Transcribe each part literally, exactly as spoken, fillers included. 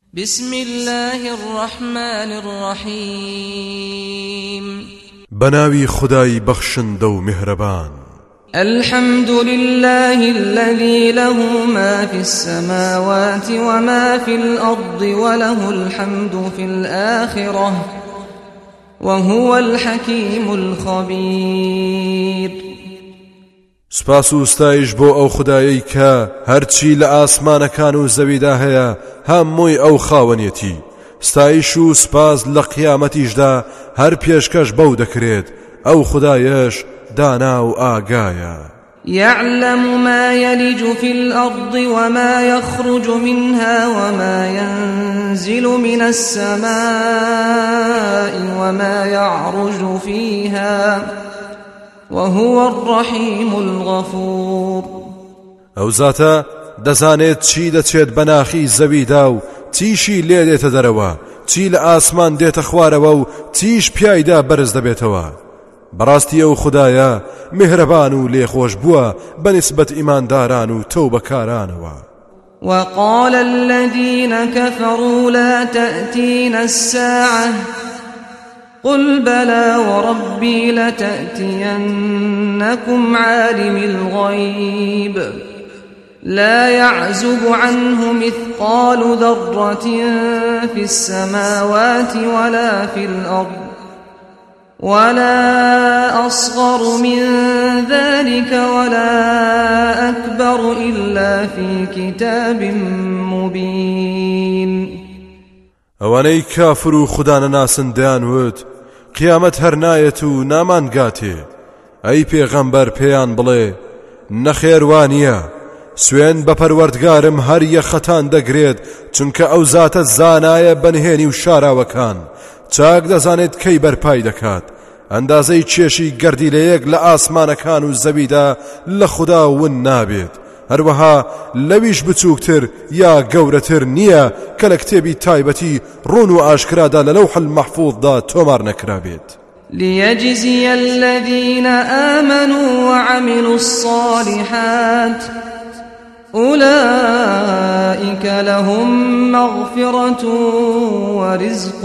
بسم الله الرحمن الرحيم بناوي خداي بخشن دو مهربان الحمد لله الذي له ما في السماوات وما في الأرض وله الحمد في الآخرة وهو الحكيم الخبير. سپاس و ستایش بۆ ئەو خدایەی کە هەرچی لە ئاسمانەکان و زەویدا هەیە هەمووی ئەو خاوەنیەتی. ستایش و سپاس لە قیامەتیشدا هەر پێشکەش بەو دەکرێت. ئەو خدایەش دانا و ئاگایە. يعلم ما يلج في الأرض وما يخرج منها وما ينزل من السماء وما يعرج فيها وهو الرحيم الغفور. ئەو زاتە دەزانێت چی دەچێت بەناخی زەویدا و چیشی لێ دێتە دەرەوە، چی لە ئاسمان دێتە خوارەوە و چیش پیایدا بەرز دەبێتەوە. بەڕاستی ئەو خودایە میهرەبان و لێخۆش بووە بەنسبەت ئیمانداران و تەوبەکارانەوە. وقال الذين كفروا لا تأتينا الساعة قل بلى وربي لتأتينكم عالم الغيب لا يعزب عنه مثقال ذرة في السماوات ولا في الأرض ولا أصغر من ذلك ولا أكبر إلا في كتاب مبين. ئەوانەی کافر و خودانە ناسن دەیانوت قیامەت هەر نایەت و نامانگاتێ. ئەی پێغەمبەر پێیان بڵێ نەخێوانیە، سوێن بە پەروەردگارم هەر یەخەتان دەگرێت، چونکە ئەو زاتە زانایە بەنهێنی و شاراوەکان، چاک دەزانێت کەی بەرپای دەکات. ئەندازەی چێشی گەردی لە یەک لە ئاسمانەکان و زەویدا لە خوددا ون نابێت. هەروەها لەویش بچووکتر یا گەورەتر نییە کە لە کتێبی تایبەتی ڕوون و ئاشکرادا لە لەوح المەحفوظدا تۆمار نەکرابێت. ليجزي الذين آمنوا وعملوا الصالحات أولئك لهم مغفرة ورزق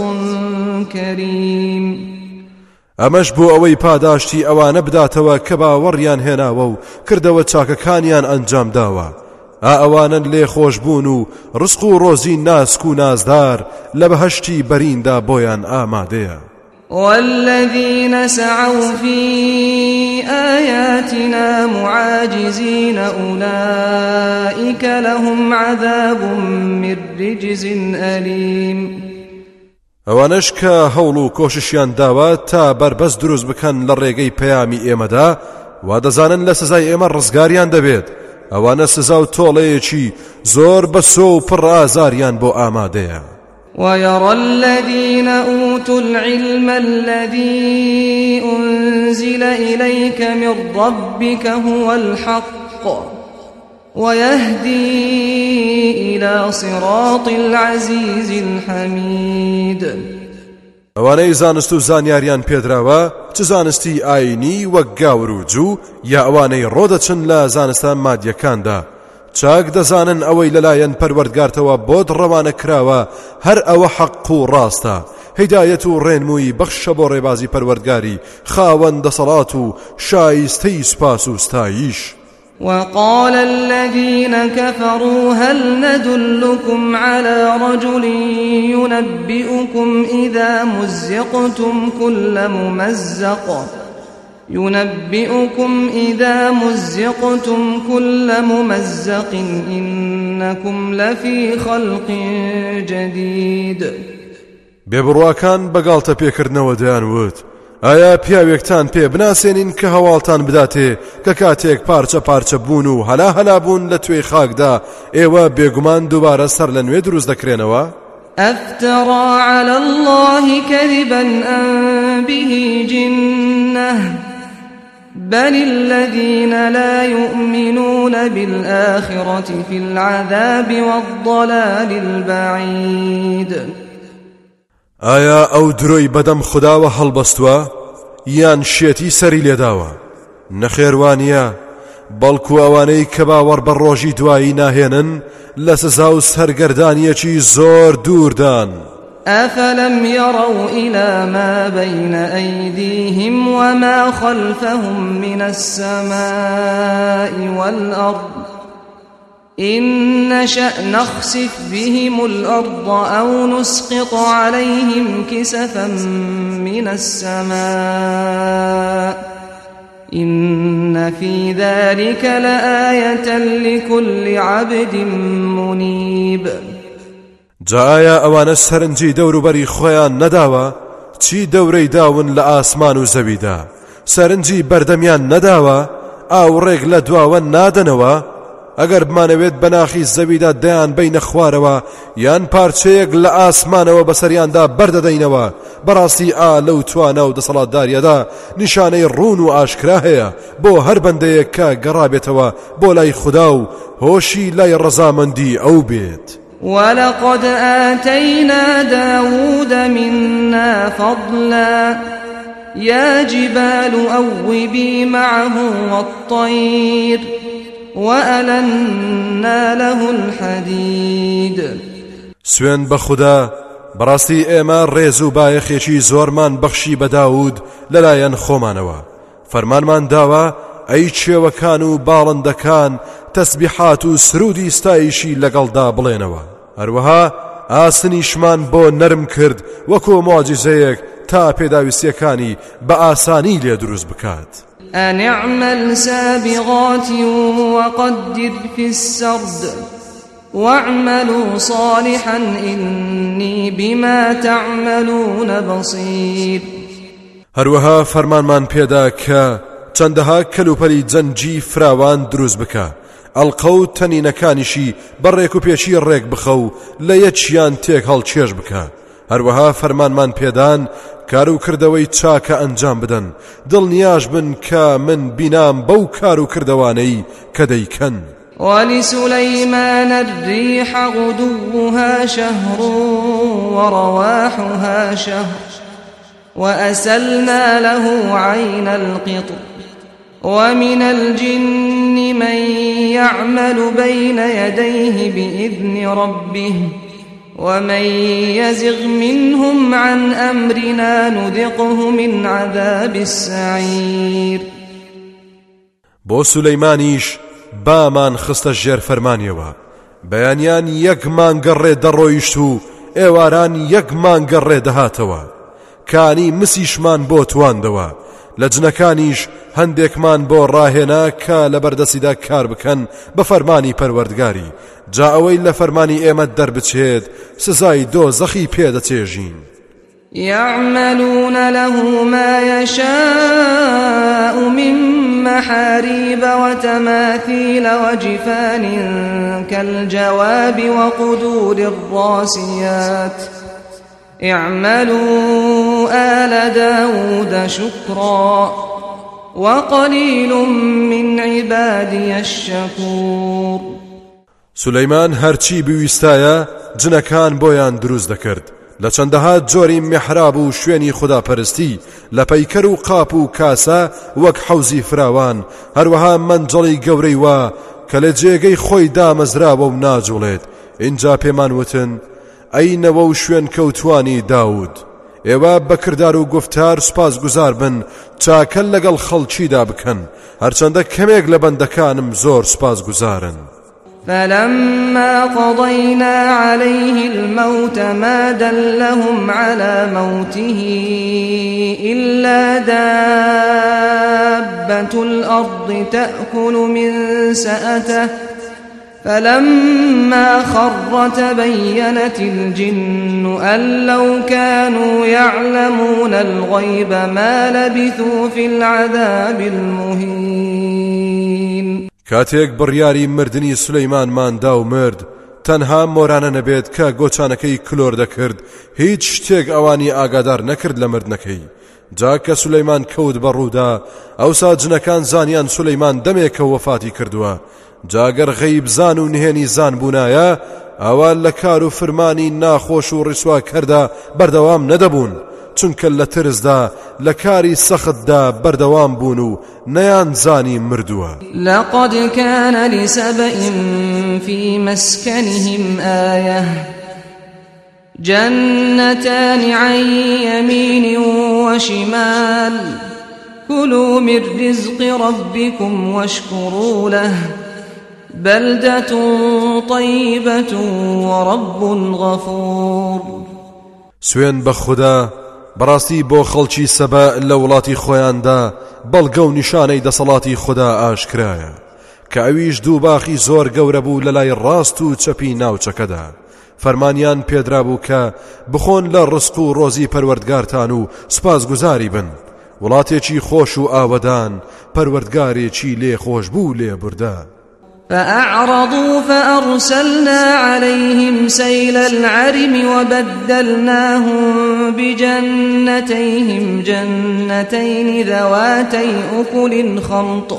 كريم. ئەمەش بۆ ئەوەی پاداشتی ئەوانە بداتەوە کە باوەڕیان هێناوە و کردەوە چاکەکانیان ئەنجام داوە. ئا ئەوانن لێ خۆش بوون و ڕزق و ڕۆزی ناسک و نازدار لە بەهەشتی بەریندا بۆیان ئامادەیە. والذين سعوا في آياتنا معاجزين أولئك لهم عذاب من رجز أليم. ئەوانش کە هەوڵ و کۆششیان داوە تا بربەست دروست بکەن لە ڕێگەی پەیامی ئێمەدا، وا دەزانن لە سزای ئێمە ڕزگاریان دەبێت. ئەوانە سزا و تۆڵەیەکی زۆر بەسۆ و پڕ ئازاریان بۆ ئامادەیە. ويرى الذين أوتوا العلم الذي أنزل إليك من ربك هو الحق ويهدي إلى صراط العزيز الحميد. ئەوانەی زانست و زانیاریان پێدراوە چ زانستی ئاینی وەک گاور و جوو یا ئەوانەی ڕۆدەچن لە زانستە مادیەکاندا، چاک دەزانن ئەوەی لەلایەن پەروەردگارتەوە بۆت ڕەوانە کراوە هەر ئەوە حەق و ڕاستە. هیدایەت و ڕێنمووی بەخشە بۆ ڕێبازی پەروەردگاری خاوەن دەسەڵات و شایستەی سوپاس و ستایش. وقال الذين كفروا هل ندلكم على رجل ينبئكم إذا مزقتم كل ممزق ينبئكم إذا مزقتم كل ممزق إنكم لفي خلق جديد. بێبڕواکان بەگاڵتە پێکردنەوە دەیانوت ئایا پیاوێکتان پێ بناسێنین کە هەواڵتان بداتێ کە کاتێک پارچە پارچە بوون و هەلا هەلا بوون لە توێی خاکدا ئێوە بێگومان دووبارە سەر لە نوێ دروست دەکرێنەوە؟ أفترى على الله كذبا أم به جنة بل الذين لا يؤمنون بالآخرة في العذاب والضلال البعيد. ئایا ئەو درۆی بەدەم خودداوە هەڵبەستووە یان شێتی سەری لێداوە؟ نەخێوانیە، بەڵکو ئەوانەی کە باوەڕ بە ڕۆژی دوایی ناهێنن لە سزا و سەرگەردانیەکی زۆر دووردان. أفلم يروا إلى ما بين أيديهم وما خلفهم من السماء والأرض إن نشأ نخسف بهم الأرض أو نسقط عليهم كسفا من السماء إن في ذلك لآية لكل عبد منيب. جایا ئەوانە سەرنجی دەوروبەری خۆیان نەداوە چی دەورەی داون لە ئاسمان و زەویدا سەرنجی بەردەمیان نەداوە ئاوڕێک لە دواوە نادەنەوە ئەگەر بمانەوێت بەناخی زەویدا دەیان بەینە خوارەوە یان پارچەیەک لە ئاسمانەوە بەسەریاندا بەردەدەینەوە بەڕاستی ئا لەو توانە و دەسەڵاتداریەدا نیشانەی ڕوون و ئاشکرا هەیە بۆ هەر بەندەیەک کە گەڕابێتەوە بۆ لای خوددا و هۆشی لای ڕەزامەندی ئەو بێت. ولقد آتينا داود منا فضلا يا جبال أوبي معه والطير وألنا له الحديد. سوێن بە خوددا بەڕاستی ئێمە ڕێز و بایەخێکی زۆرمان بەخشی بە داود لەلایەن خۆمانەوە فەرمانمان داوە ئەی چێوەکان و باڵندەکان تەسبیحات و سرودی ستایشی لەگەڵدا بڵێنەوە هەروەها ئاسنیشمان بۆ نەرم کرد وەکو مۆجیزەیەک تا پێداویستیەکانی بە ئاسانی لێ دروست بکات. أن اعمل سابغات وقدر في السرد واعملوا صالحا إني بما تعملون بصير. هەروەها فەرمانمان پێدا کە چەندەها کەلوپەلی جەنجی فراوان دروست بکە ئەڵقە و تەنینەکانیشی بەڕێک و پێشی ڕێک بخە و لە یەکیان تێک هەڵچێژ بکە. هەروەها فەرمانمان پێدان کار و کردەوەی چاکە ئەنجام بدەن دڵنیاش بن کە من بینام بەو کار و کردەوانەی کە دەیکەن. ولسليمان الريح غدوها شهر ورواحها شهر وأسلنا له عين القطر ومن الجن من يعمل بين يديه بإذن ربه ومن يزغ منهم عن أمرنا نذقه من عذاب السعير. بۆ سولەیمانیش بامان خستە ژێر فەرمانیەوە بەیانیان یەک مانگەڕێ دەڕۆیشت و ئێواران یەک مانگەڕێ دەهاتەوە کانی مسیشمان بۆ تواندەوە لە جنەکانیش هەندێکمان بۆ ڕاهێنا کە لە بەردەسیدا کار بکەن بە فەرمانی پەروەردگاری جا ئەوەی لە فەرمانی ئێمە دەربچێت سزای دۆزەخی پێدەچێژین. يعملون له ما يشاء من محاريب وتماثيل وجفان كالجواب وقدور الراسيات اعملوا آل داود شكرا وقليل من عبادي الشكور. سولەیمان هەرچی بویستایە جنەکان بۆیان دروست دەکرد لە چەندەها جۆری میحراب و شوێنی خوداپەرستی لە پەیکەر و قاپ و کاسە وەک حەوزی فراوان هەروەها مەنجەڵی گەورەی وا کە لە جێگەی خۆی دامەزراوە و ناجوڵێت. اینجا پێمان وتن ئەینەوە و شوێن کەوتوانی داود ئێوە بەکردار و گفتار سوپاس گوزار بن چاکەل لەگەڵ خەڵکیدا بکەن هەرچەندە کەمێک لە بەندەکانم زۆر سوپاس گوزارن. فلما قضينا عليه الموت ما دلهم على موته إلا دابة الأرض تأكل من سأته فلما خر تبينت الجن أن لو كانوا يعلمون الغيب ما لبثوا في العذاب المهين. کاتێک بڕیاری مردنی سولەیمانمان دا و مرد تەنها مۆرانە نەبێت کە گۆچانەکەی کلۆر دەکرد هیچ شتێک ئەوانی ئاگادار نەکرد لە مردنەکەی. جا کە سولەیمان کەوت بەڕوودا ئەوسا جنەکان زانیان سولەیمان دەمێکە وەفاتی کردووە. جاگەر غەیب زان و نهێنی زان بوونایە ئەوان لە کار و فرمانی ناخۆش و ڕیسوا کەردا بەردەوام نەدەبوون چونکە لە ترسدا لە کاری سەختدا بەردەوام بوون و نەیان زانی مردووە. لقد كان لسبإ في مسكنهم آية جنتان عن يمين وشمال كلوا من رزق ربكم واشكروا له بلدة طيبة ورب غفور. سوێن بە خوددا بەڕاستی بۆ خەڵکی سەبە لە وڵاتی خۆیاندا بەڵگە و نیشانەی دەسەڵاتی خوددا ئاشکرایە کە ئەویش دوو باخی زۆر گەورە بوو لە لای ڕاست و چەپی ناوچەکەدا. فەرمانیان پێدرا بوو کە بخۆن لە ڕزق و ڕۆزی پەروەردگارتان و سوپاسگوزاری بن. وڵاتێکی خۆش و ئاوەدان، پەروەردگارێکی لێ خۆش بوو لێ بوردا. فأعرضوا فأرسلنا عليهم سيل العرم وبدلناهم بجنتيهم جنتين ذواتي أكل خمط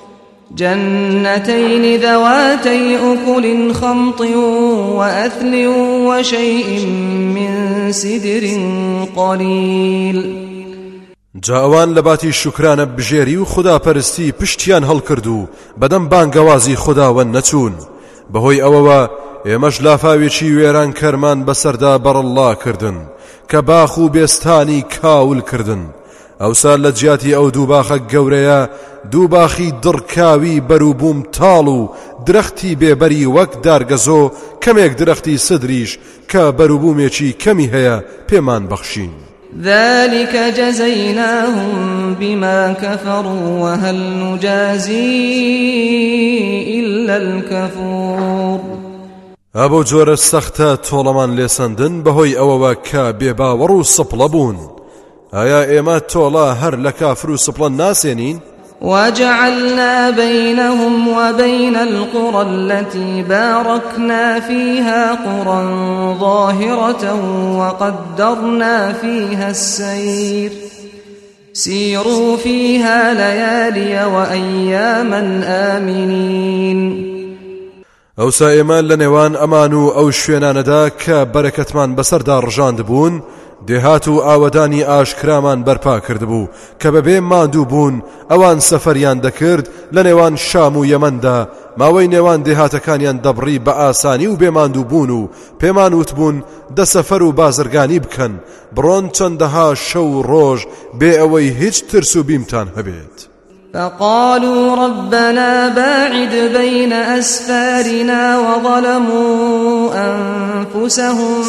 جنتين ذواتي أكل خمط وأثل وشيء من سدر قليل. جاوان لباتی شکرانە بژێری و خوداپەرستی پشتیان هەڵکرد و بەدەم بانگەوازی خوداوەند نەچوون. بەهۆی ئەوەوە ئێمەش لافاوێکی وێران کەرمان بەسەردا بەڕەڵا کردن کە باخ و بێستانی کاول کردن. ئەوسا لە جیاتی ئەو دوو باخە گەورەیە دوو باخی دڕکاوی بەروبووم تاڵ و درەختی بێبەری وەک دارگەزۆ کەمێک درەختی سدریش کە بەروبوومێکی کەمی هەیە پێمان بەخشین. ذلك جزيناهم بما كفروا وهل نجازي إلا الكفور. ئەبۆ جۆرە سەختە تۆڵەمان لێسەندن بەهۆی ئەوەوە کە بێباوەڕ و سپڵە بوون. ئایا ئێمە تۆڵە هەر لە کافر و سپڵە ناسێنین؟ وجعلنا بينهم وبين القرى التي باركنا فيها قرى ظاهرة وقدرنا فيها السير سيروا فيها ليالي وأياما آمنين. ئەو سائێمان لە نێوان ئەمان و ئەو شوێنانەدا کە بەرەکەتمان بەسەردا ڕژاند بوون دێهات و ئاوەدانی ئاشکرامان بەرپا کردبوو کە بەبێ ماندوو بوون ئەوان سەفەریان دەکرد لە نێوان شام و یەمەندا ماوەی نێوان دێهاتەکانیان دەبڕی بە ئاسانی و بێماندوو بوون و پێمان وتبوون دە سەفەر و بازرگانی بکەن بڕۆن چەندەها شەو ڕۆژ بێ ئەوەی هیچ ترس و بیمتان هەبێت. فقالوا ربنا باعد بين أسفارنا وظلموا أنفسهم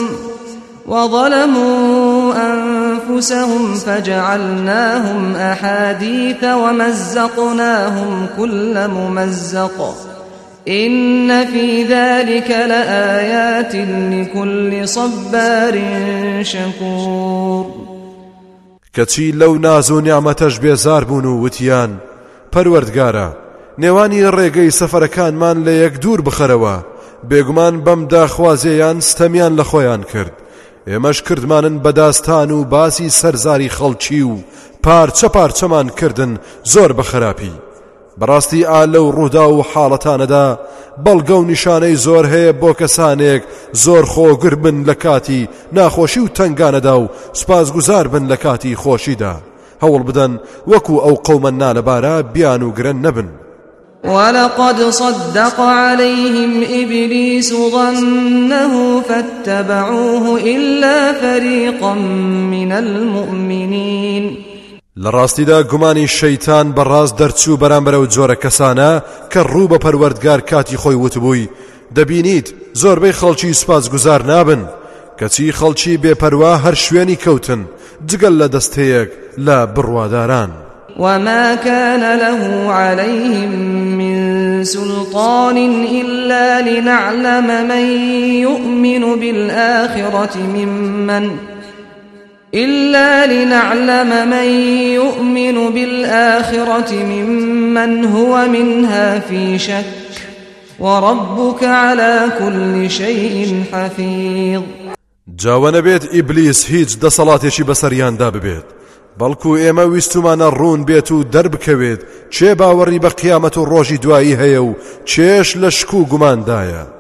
وظلموا أنفسهم فجعلناهم أحاديث ومزقناهم كل ممزق إن في ذلك لآيات لكل صبار شكور. کەچی لەو ناز و نیعمەتەش بێزار بوون و وتیان پەروەردگارە نێوانی ڕێگەی سەفەرەکانمان لە یەک دوور بخەرەوە بێگومان بەم داخوازیان ستەمیان لە خۆیان کرد ئێمەش کردمانن بەداستان و باسی سەرزاری خەڵکی و پارچە پارچەمان کردن زۆر بەخراپی. بەڕاستی ئا لەو ڕوودا و حاڵەتانەدا بەڵگە و نیشانەی زۆر هەیە بۆ کەسانێک زۆر خۆگر بن لە کاتی ناخۆشی و تنگانەدا و سوپاسگوزار بن لە کاتی خۆشیدا. هەوڵ بدەن وەکو ئەو قەومە نالەبارە بیان و گرن نەبن. ولقد صدق عليهم إبليس ظنه فاتبعوه إلا فريقا من المؤمنين. لڕاستیدا گومانی شەیتان بەڕاست دەرچوو بەرامبەرەو جۆرە کەسانە کە ڕوو بە پەروەردگار کاتی خۆی وتبووی دەبینیت زۆربەی خەڵکی سوپاسگوزار نابن کەچی خەڵکی بێپەروا هەر شوێنی کەوتن جگەل لە دەستەیەک لە بڕواداران. وما كان له عليهم من سلطان إلا لنعلم من يؤمن بالآخرة ممن إلا لنعلم من يؤمن بالآخرة ممن هو منها في شك وربك على كل شيء حفيظ. جاوانە بێت ئیبلیس هیچ دەسەڵاتێکی بەسەریاندا ببێت بەڵکو ئێمە ویستمانە ڕوون بێت و دەربکەوێت چێ باوەڕی بە قیامەت و ڕۆژی دوایی هەیە و چێش لە شک و گوماندایە.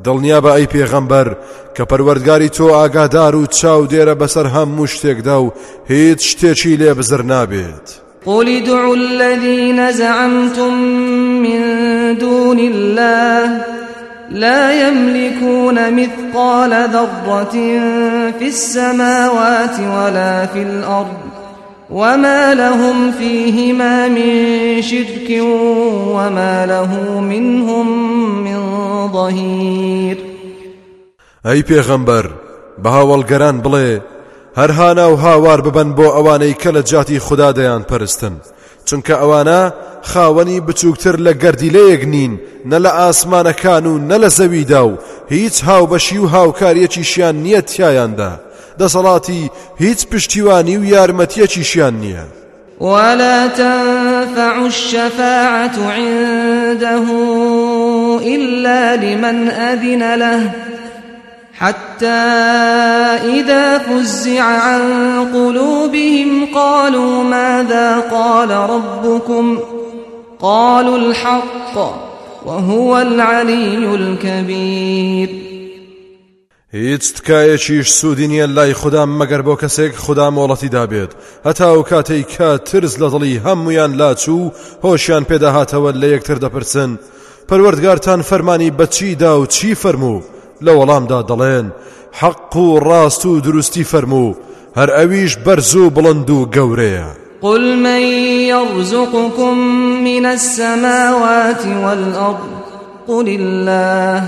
دڵنیا بە ئەی پێغەمبەر کە پەروەردگاری تۆ ئاگادار و چاو دێرە بەسەر هەموو شتێکدا و هیچ شتێکی لێ بزر نابێت. قل ادعوا الذين زعمتم من دون الله لا يملكون مثقال ذرة في السماوات ولا في الأرض وما لهم فيهما من شرك وما له منهم من ظهير. ئەی پێغەمبەر بە هاوڵگەران بڵێ هەر هانا و هاوار ببەن بۆ ئەوانەی کە لە جاتی خوددا دەیان پەرستن، چونکە ئەوانە خاوەنی بچووکتر لە گەردیلەیەک نین، نە لە ئاسمانەکان و نە لە زەویدا و هیچ هاوبەشی و هاوکاریەکیشیان نییە تیایاندا، دەسەڵاتی هیچ پشتیوانی و یارمەتیەکیشیان نییە. ولا تنفع الشفاعة عنده إلا لمن أذن له حتى إذا فزع عن قلوبهم قالوا ماذا قال ربكم قالوا الحق وهو العلي الكبير. هیچ تکایەکیش سوودی نییە لای خوددام مەگەر بۆ کەسێک خوددا مۆڵەتی دابێت، هەتا ئەو کاتەی کە ترس لە دڵی هەمویان لاچوو هۆشیان پێداهاتەوە لە یەکتر دەپرسن پەروەردگارتان فەرمانی بە چی دا و چی فەرموو؟ لە وەڵامدا دەڵێن حەق و ڕاست و دروستی فەرموو، هەر ئەویش بەرز و بڵند و گەورەیە. قل من يرزقكم من السماوات والأرض قل الله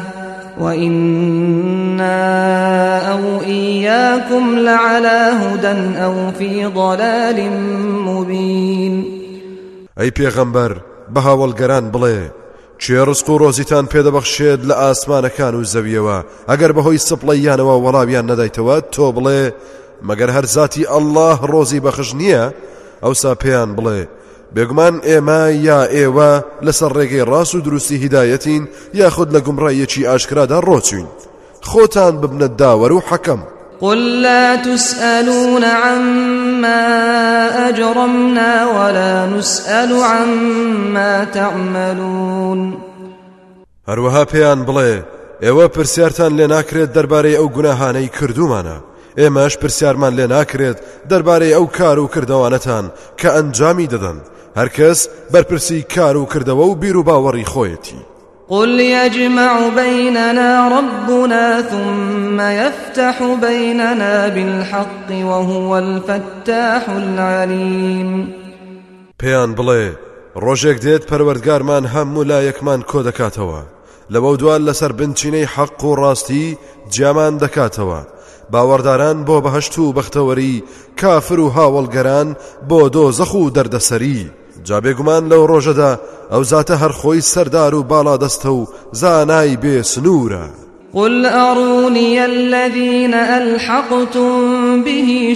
وإنا أو إياكم لعلى هدى أو في ضلال مبين. أي پێغەمبەر بە هاوڵگەران بڵێ چێ ڕزق و ڕۆزیتان پێدەبەخشێت لە ئاسمانەکان و زەویەوە، ئەگەر بەهۆی سپڵەیانەوە وەڵامیان نەدایتەوە تۆ بڵێ مەگەر هەر زاتی ئەڵڵاه ڕۆزی بەخش نییە؟ ئەوسا پێیان بڵێ بێگومان ئێمە یا ئێوە لەسەر ڕێگەی ڕاست و دروستی هیدایەتین یاخود لە گومڕایەکی ئاشکرادا ڕۆچوین، خۆتان ببنە داوەر و حەکەم. قل لا تسألون عما أجرمنا ولا نسأل عما تعملون. هەروەها پێیان بڵێ ئێوە پرسیارتان لێ ناکرێت دەربارەی ئەو گوناهانەی کردومانە، ئێمەش پرسیارمان لێ ناکرێت دەربارەی ئەو کار و کردەوانەتان کە ئەنجامی دەدەن، هەرکەس بەرپرسی کار و کردەوە و بیر و باوەڕی خۆیەتی. قل يجمع بيننا ربنا ثم يفتح بيننا بالحق وهو الفتاح العليم. پێیان بڵێ ڕۆژێک دێت پەروەردگارمان هەموو لایەکمان کۆ دەکاتەوە، لەوە دوال لەسەر بنچینەی حەق و ڕاستی جیامان دەکاتەوە، باوەڕداران بۆ بەهەشت و بەختەوەری، کافر و هاوڵگەران بۆ دۆزەخ و دەردەسەری. جا بێگومان لەو ڕۆژەدا ئەو زاتە هەر خۆی سەردار و باڵا دەستە و زانای بێ سنوورە. قل أروني الذين ألحقتم به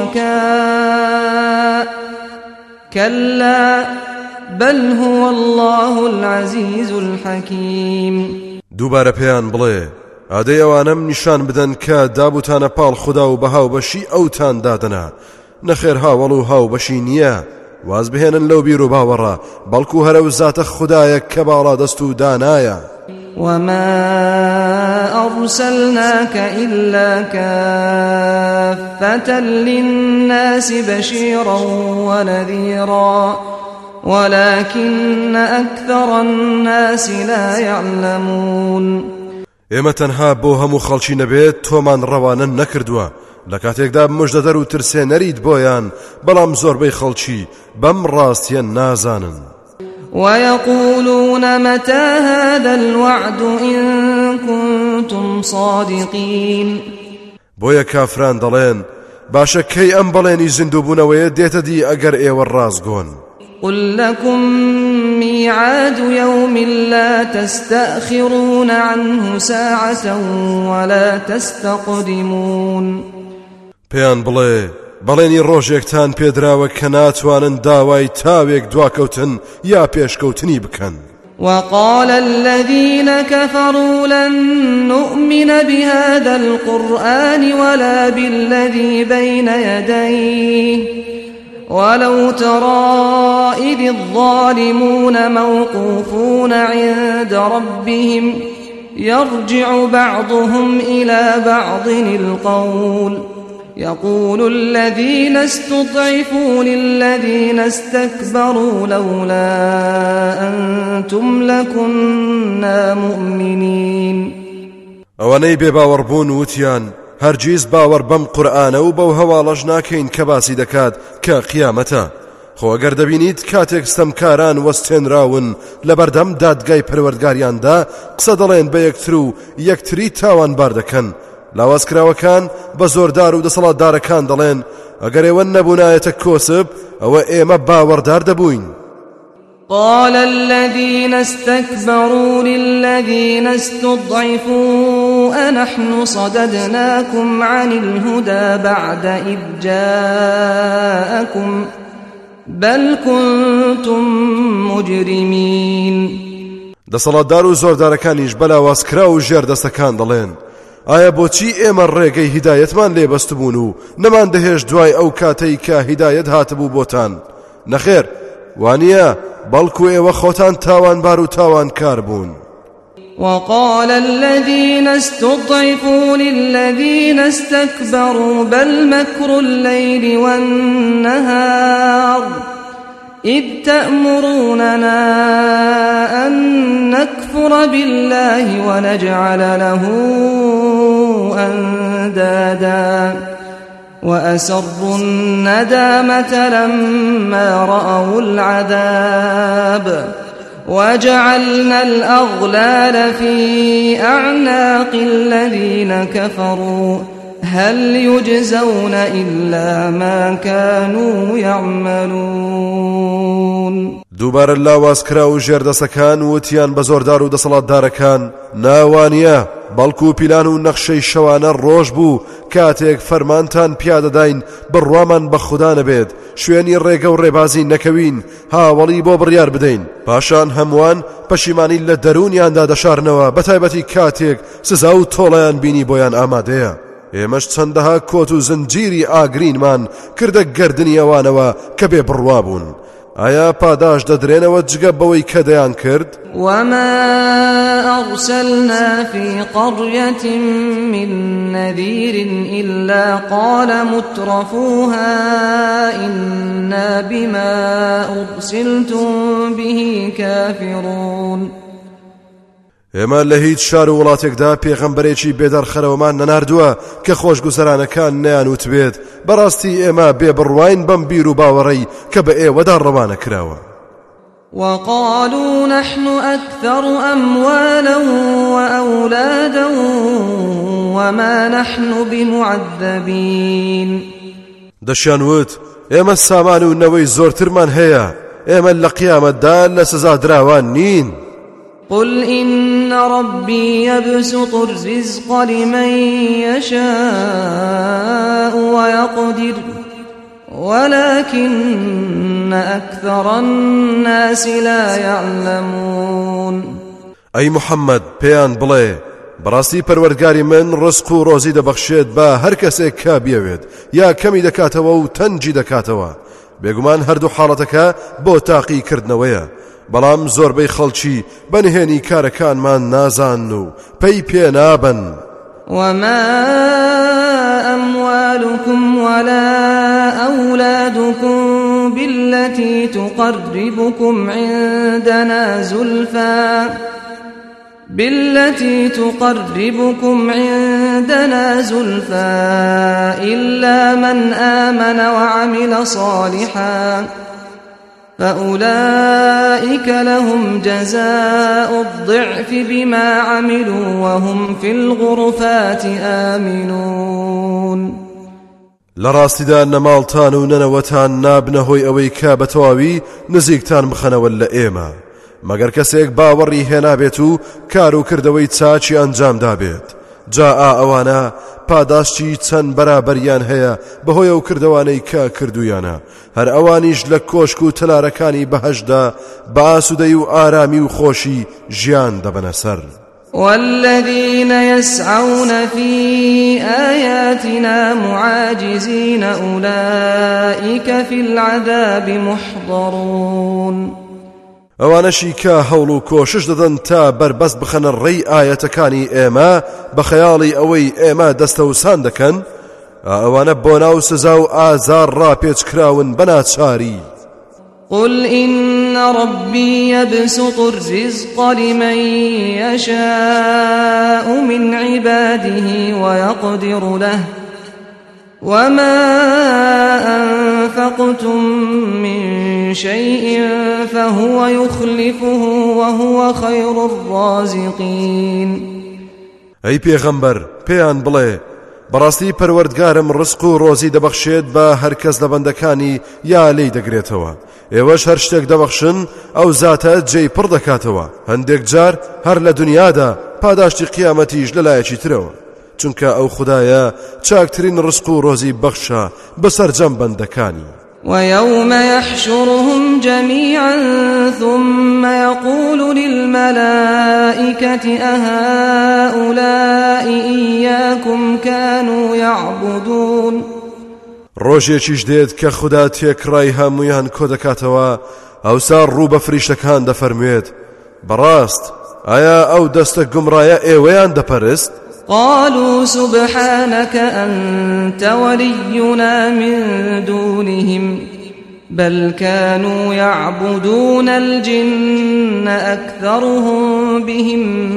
شركاء كلا بل هو الله العزيز الحكيم. دووبارە پێیان بڵێ ئادەی ئەوانەم نیشان بدەن کە دابوتانە پاڵ خوددا و بە هاوبەشی ئەوتان دادەنا، نەخێر هاوڵ و هاوبەشی نییە، واز بهێنن لەو بیر و باوەڕە، بەڵکو هەرە و زاتە خوددایە کە باڵا دەست و دانایە. وما أرسلناك إلا كافة للناس بشيرا ونذيرا ولكن أكثر الناس لا يعلمون. ئێمە تەنها بۆ هەموو خەڵکی نەبێت تۆمان ڕەوانە نەکردووە، لە کاتێکدا مژدەدەر و ترسێنەریت بۆیان، بەڵام زۆربەی خەڵکی بەم ڕاستیە نازانن. ويقولون متى هذا الوعد إن كنتم صادقين. بۆیە کافران دەڵێن باشە کەی ئەم بەڵێنی زیندووبوونەوەیە دێتە دی ئەگەر ئێوە ڕازگۆن. قل لكم ميعاد يوم لا تستأخرون عنه ساعة ولا تستقدمون. پێیان بڵێ بەڵێنی ڕۆژێکتان پێدراوە کە ناتوانن داوای تاوێک دواکەوتن یا پێشکەوتنی بکەن. وقال الذين كفروا لن نؤمن بهذا القرآن ولا بالذي بين يديه ولو ترى إذ الظالمون موقوفون عند ربهم يرجع بعضهم إلى بعض القول يقول الذين استضعفوا للذين استكبروا لولا أنتم لكنا مؤمنين. ئەوانەی بێباوەڕبوون وتیان هەرگیز باوەڕ بەم قورئانە و بەو هەواڵەش ناکەین کە باسی دەکات کە قیامەتە. خۆ ئەگەر دەبینیت کاتێک ستەمکاران وەستێنراون لە بەردەم دادگای پەروەردگاریاندا قسە دەڵێن بە یەکتر و یەکتری تاوانبار دەکەن، لاوازکراوەکان بە زۆردار و دەسەڵاتدارەکان دەڵێن ئەگەر ئێوە نەبوونایەتە کۆسب ئەوە ئێمە باوەڕدار دەبووین. قال الذين استكبروا للذين استضعفوا أنحن صددناكم عن الهدى بعد إذ جاءكم بل كنتم مجرمين. دەسەڵاتدار و زۆردارەکانیش بەلاوازکرا و ژێردەستەکان دەڵێن ئایا بۆچی ئێمە ڕێگەی هیدایەتمان لێبەستبوون و نەمان دەهێشت دوای ئەو کاتەی کە هیدایەت هاتبوو بۆتان؟ نەخێر وانیە بەڵکو ئێوە خۆتان تاوانبار و تاوانکار بوون. وقال الذين استضعفوا للذين استكبروا بل مكر الليل والنهار إذ تأمروننا أن نكفر بالله ونجعل له أندادا وأسروا الندامة لما رأوا العذاب وجعلنا الأغلال في أعناق الذين كفروا هل يجزون إلا ما كانوا يعملون. دووبارە لاوازکرا و ژێردەسەکان وتیان بە زۆردار و دەسەڵاتدارەکان ناوانیە بەڵکو پیلان و نەخشەی شەوانە ڕۆژ بوو کاتێک فەرمانتان پیادەداین بڕوامان بە خوددا نەبێت شوێنی ڕێگە و ڕێبازی نەکەوین هاوڵی بۆ بڕیار بدەین پاشان هەمووان پەشیمانی لە دەرونیاندا دەشارنەوە بەتایبەتی کاتێک سزا و تۆڵەیان بینی بۆیان ئامادەیە. ئێمەش چەندەها کۆت و زنجیری ئاگرینمان کردە گەردنی ئەوانەوە کە بێ بڕوا بوون. ئایا پاداش دەدرێنەوە جگە بەوەی کە دەیان کرد؟ وما أرسلنا في قرية من نذير إلا قال مترفوها إنا بما أرسلتم به كافرون. ئێمە لە هیچ شار و وڵاتێکدا پێغەمبەرێکی بێدەرخەرەوەمان نەناردووە کە خۆشگوزەرانەکان نەیانوت بێت بەڕاستی ئێمە بێبڕواین بەم بیر و باوەڕەی کە بە ئێوەدا ڕەوانە کراوە. وقالوا نحن أكثر أموالا وأولادا وما نحن بمعذبين. دەشیانوت ئێمە سامان و نەوەی زۆرترمان هەیە ئێمە لە قیامەتدا لە سزا دراوان نین. قل إن ربي يبسط الرزق لمن يشاء ويقدر ولكن أكثر الناس لا يعلمون. أي محمد بيان بڵێ بەڕاستی پەروەردگاری من ڕزق و ڕۆزی دەبەخشێت بە هەر کەسێک کا بیەوێت یا کەمی دەکاتەوە و تەنجی دەکاتەوە بێگومان هەردوو حاڵەتەکە بۆ تاقیکردنەوەیە بەڵام زۆربەی خەڵکی بەنهێنی کارەکانمان نازان و پێی پێ نابن. وما أموالكم ولا أولادكم بالتي تقربكم عندنا زلفى بالتي تقربكم عندنا زلفى إلا من آمن وعمل صالحا فأولئك لهم جزاء الضعف بما عملوا وهم في الغرفات آمنون. لراستدا نمالتان و ننوتان نابنهوی ئەوەی کە بەتەواوی نزیکتان بخەنەوە لە ئێمە مەگەر کەسێک باوەڕی هێنابێت و کار و کردەوەی چاچی ئەنجام دابێت جا ئەوانە پاداشتی چەند بەرابەریان هەیە بەهۆی ئەو کردوانەی کە کردویانە هەر ئەوانیش لە کۆشک و تەلارەکانی بەهەشدا بە ئاسوودەی و ئارامی و خۆشی ژیان دەبەنە سەر. والذين يسعون في آياتنا معاجزين أولئك في العذاب محضرون. ئەوانەشی کە هەوڵ و کۆشش دەدەن تا بەربەست بخەنە ڕێی ئاەتەکانی ئێمە بە خەیاڵی ئەوەی ئێمە دەستەوسان دەکەن، ئەوانە بۆ ناو سزا و ئازار ڕاپێچکراون بەناچاری. قل إن ربي يبسط الرزق لمن يشاء من عباده ويقدر له وما أنفقتم من شيء فهو يخلفه وهو خير الرازقين. أي پیغمبر پیان بڵێ بەڕاستی پەروەردگارم ڕزق و ڕۆزی دەبەخشێت بە هەر کەس لە بەندەکانی یا لێی دەگرێتەوە، ئێوەش هەر شتێک دەبەخشن ئەو زاتە جێی پڕ دەکاتەوە، هەندێک جار هەر لە دنیادا پاداشتی قیامەتیش لەلایەکی ترەوە، چونکە ئەو خودایە چاکترین ڕزق و ڕۆزی بەخشە بەسەرجەم بەندەکانی. ويوم يحشرهم جميعا ثم يقول للملائكة أهؤلاء إياكم كانوا يعبدون. ڕۆژێکیش دێت کە خوددا تێکڕای هەموویان کۆ دەکاتەوە، ئەوسا ڕوو بە فریشتەکان دەفەرموێت بەڕاست ئایا ئەو دەستە گومڕایە ئێوەیان دەپەرست؟ قالوا سبحانك أنت ولينا من دونهم بل كانوا يعبدون الجن أكثرهم بهم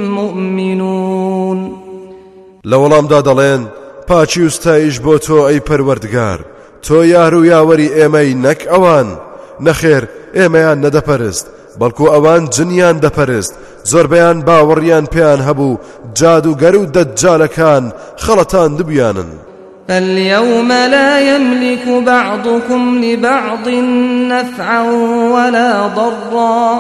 مؤمنون. لەوەڵام دا دەڵێن پاچی و ستایش بۆ تۆ ئەی پەروەردگار، تۆ یار و یاوەری ئێمەی نەک ئەوان، نەخێر ئێمەیان نەدەپەرست بەڵکو ئەوان جنیان دەپەرست، زۆربەیان باوەڕیان پێیان هەبوو جادوگەر و دەجالەکان خەڵەتان دبیانن. فاليوم لا يملك بعضكم لبعض نفعا ولا ضرا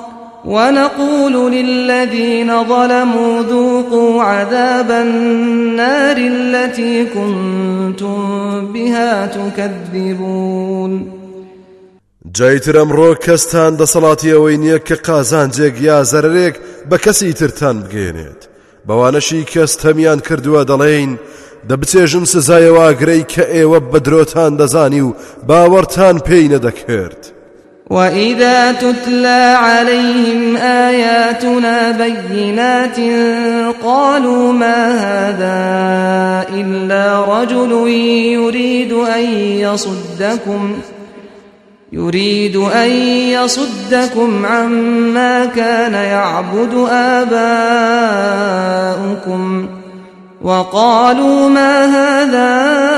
ونقول للذين ظلموا ذوقوا عذاب النار التي كنتم بها تكذبون. جایتر ئەمڕۆ کەستان دەسەڵاتی ئەوەی نییە کە قازانجێک یا زەرێک بە کەسی ترتان بگێنێت، بەوانەشی کەس تەمیان کردووە دەڵێین دەبچێژن سزایەوە ئاگرەی کە ئێوە بە درۆتان دەزانی و باوەڕتان پێی نەدەکرد. وإذا تتلى عليهم آياتنا بينات قالوا ما هذا إلا رجل يريد أن يصدكم يريد أن يصدكم عما كان يعبد آباؤكم وقالوا ما هذا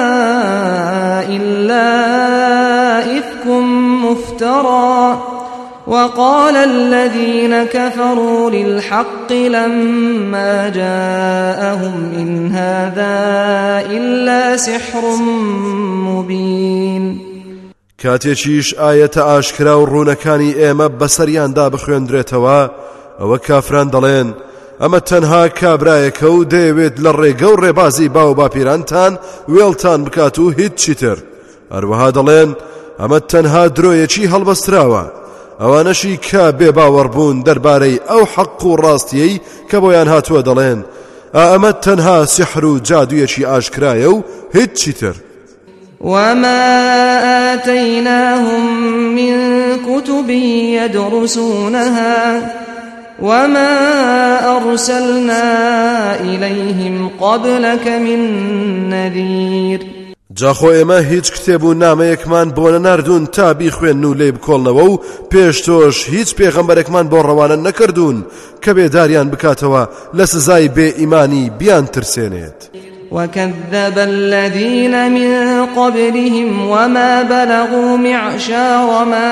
إلا إفك مفترى وقال الذين كفروا للحق لما جاءهم إن هذا إلا سحر مبين. کاتێکیش ئاەتە ئاشکرا و ڕوونەکانی ئێمە بەسەریاندا بخوێندرێتەوە، ئەوە کافران دەڵێن ئەمە تەنها کابرایەکە و دەیەوێت لە ڕێگە و ڕێبازی باو باپیرانتان وێڵتان بکات و هیچی تر. هەروەها دەڵێن ئەمە تەنها درۆیەکی هەڵبەستراوە، ئەوانەشی کە بێ باوەڕبوون دەربارەی ئەو حەق و ڕاستیەی کە بۆیان هاتووە دەڵێن ئەمە تەنها سیحر و جادوویەکی ئاشکرایە و هیچی تر. وما آتيناهم من كتب يدرسونها وما أرسلنا إليهم قبلك من نذير. جاخۆ ئێمە هیچ کتێب و نامەیەکمان بۆ نەناردوون تا بیخوێن و لێ بکۆڵنەوە و پێش تۆش هیچ پێغەمبەرێکمان بۆ ڕەوانە نەکردوون کە بێداریان بکاتەوە لە سزای بێ ئیمانی بیان ترسێنێت. وكذب الذين من قبلهم وما بلغوا معشار ما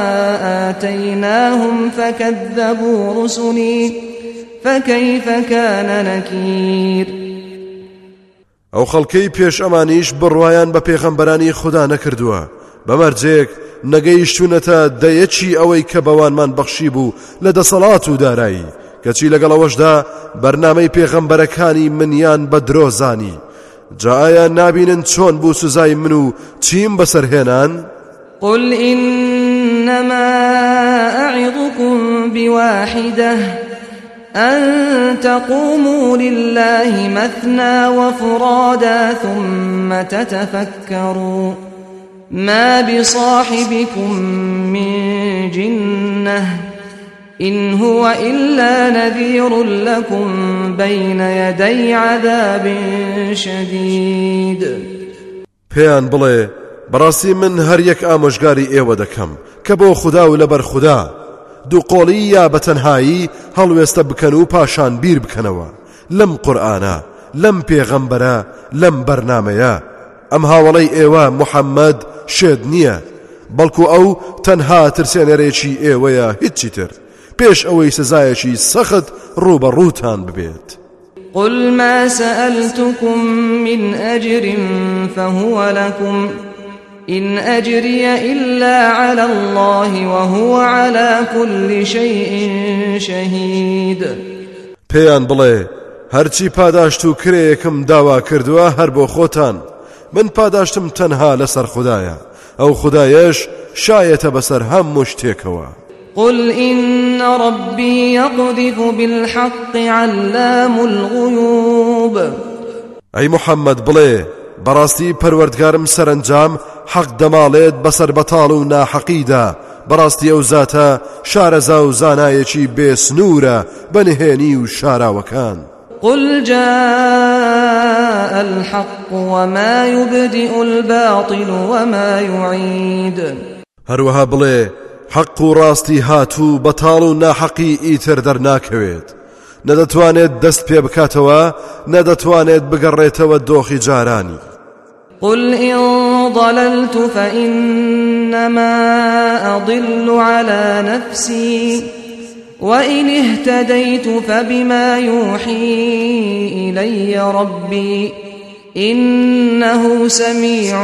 آتيناهم فكذبوا رسلي فكيف كان نكير. ئەو خەڵکەی پێش ئەمانیش بڕوایان بە پێغەمبەرانی خوددا نەکردووە، بەمەرجێک نەگەیشتوونەتە دەیەکی ئەوەی کە بەوانمان بەخشی بوو لە دەسەڵات و دارایی، کەچی لەگەڵەوەشدا بەرنامەی پێغەمبەرەکانی منیان بە درۆزانی. جا ئایا نابینن چۆن بوو سزای من و چیم بەسەرهێنان؟ قل إنما أعظكم بواحدة أن تقوموا لله مثنى وفرادا ثم تتفكروا ما بصاحبكم من جنة إن هو إلا نذير لكم بين يدي عذاب شديد. پێیان بڵێ بەڕاستی من هەر یەک ئامۆژگاری ئێوە دەکەم کە بۆ خوددا و لەبەر خوددا دوو قۆڵی یا بەتەنهایی هەڵوێستە بکەن و پاشان بیر بکەنەوە لەم قورئانە لەم پێغەمبەرە لەم بەرنامەیە. ئەم هاوڵەی ئێوە محەممەد شێد نییە بەڵکو ئەو تەنها ترسێنەرێکی ئێوەیە هیچی تر پێش ئەوەی سزایەکی سەخت ڕوبەڕووتان ببێت. قل ما سألتكم من أجر فهو لكم إن أجري إلا على الله وهو على كل شيء شهيد. پێیان بڵێ هەرچی پاداشت و کرێیەکم داوا کردووە هەر بۆ خۆتان من پاداشتم تەنها لەسەر خوددایە ئەو خوددایەش شایەتە بەسەر هەموو شتێکەوە. قل إن ربي يقذف بالحق علام الغيوب. أي محمد بڵێ بەڕاستی پەروەردگارم سەرنجام حەق دەماڵێت بەسەر بەتاڵ و ناحەقیدا بەڕاستی ئەو زاتە شارەزا و زانایەکی بێسنوورە بەنهێنی و شاراوەکان. قل جاء الحق وما يبدئ الباطل وما يعيد. هەروەها بڵێ حەق و ڕاستی هاتوو بەتاڵ و ناحەقی ئیتر دەرناکەوێت نەدەتوانێت دەست پێ بکاتەوە نەدەتوانێت بگەڕێتەوە دۆخی جارانی. قل إن ضللت فإنما أضل على نفسي وإن اهتديت فبما يوحي إلي ربي إنه سميع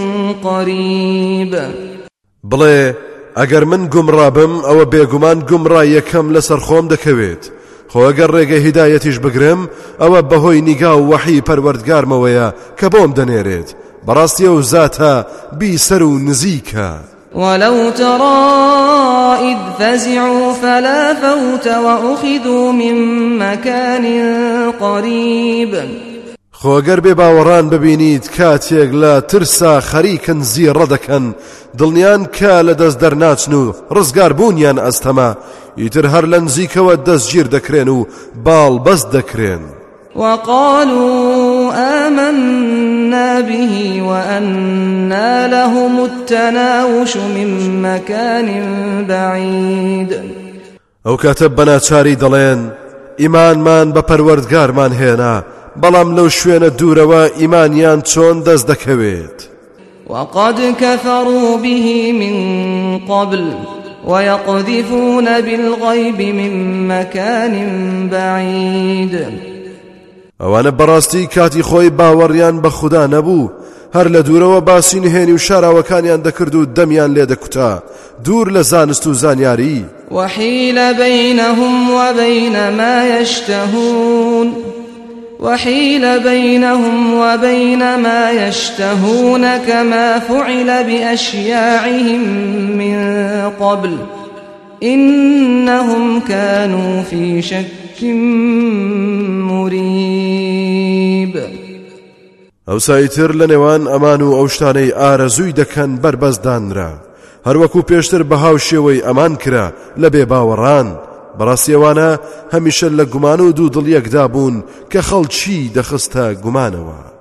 قريب. بڵێ ئەگەر من گومڕابم ئەوە بێگومان گومڕاییەکەم لەسەر خۆم دەکەوێت خۆ ئەگەر ڕێگە هیدایەتیش بگرم ئەوە بەهۆی نیگا و وەحی پەروەردگارمەوەیە کە بۆم دەنێرێت بەڕاستی ئەو زاتە بیسەر و نزیکە. ولو ترى إذ فزعوا فلا فوت وأخذوا من مكان قريب. خۆگەر بێ باوەڕان ببینیت کاتێک لە ترسا خەریکن زیڕە دەکەن دڵنیان کە لە دەست دەرناچن و ڕزگار بوونیان ئەستەما ئیتر هەر لە نزیکەوە دەستگیر دەکرێن و باڵ بەست دەکرێن. وقالوا آمنا به وأنى لهم التناوش من مكان بعيد. ئەو کاتە بەناچاری دەڵێن ئیمانمان بە پەروەردگارمان هێنا بەڵام لەو شوێنە دوورەوە ئیمانیان چۆن دەست دەکەوێت. وقد كفروا به من قبل ويقذفون بالغيب من مكان بعيد. ئەوانە بەڕاستی کاتی خۆی باوەڕیان بە خوددا نەبوو هەر لە دوورەوە باسی نهێنی و شاراوەکانیان دەکرد و دەمیان لێ دەکوتا دوور لە زانست و زانیاری. وحيل بينهم وبين ما يشتهون وحيل بينهم وبين ما يشتهون كما فعل بأشياعهم من قبل إنهم كانوا في شك مريب. ئەو سایتر لە نێوان ئەمان و ئەو شتانەی ئارەزووی دەکەن بربەزدانرا هەروەکو پێشتر بە هاوشێوەی ئەمان کرا لە بێ باوەڕان بەڕاستیەوانە هەمیشە لە گومان و دوو دڵیەکدا بوون کە خەڵکی دەخستە گومانەوە.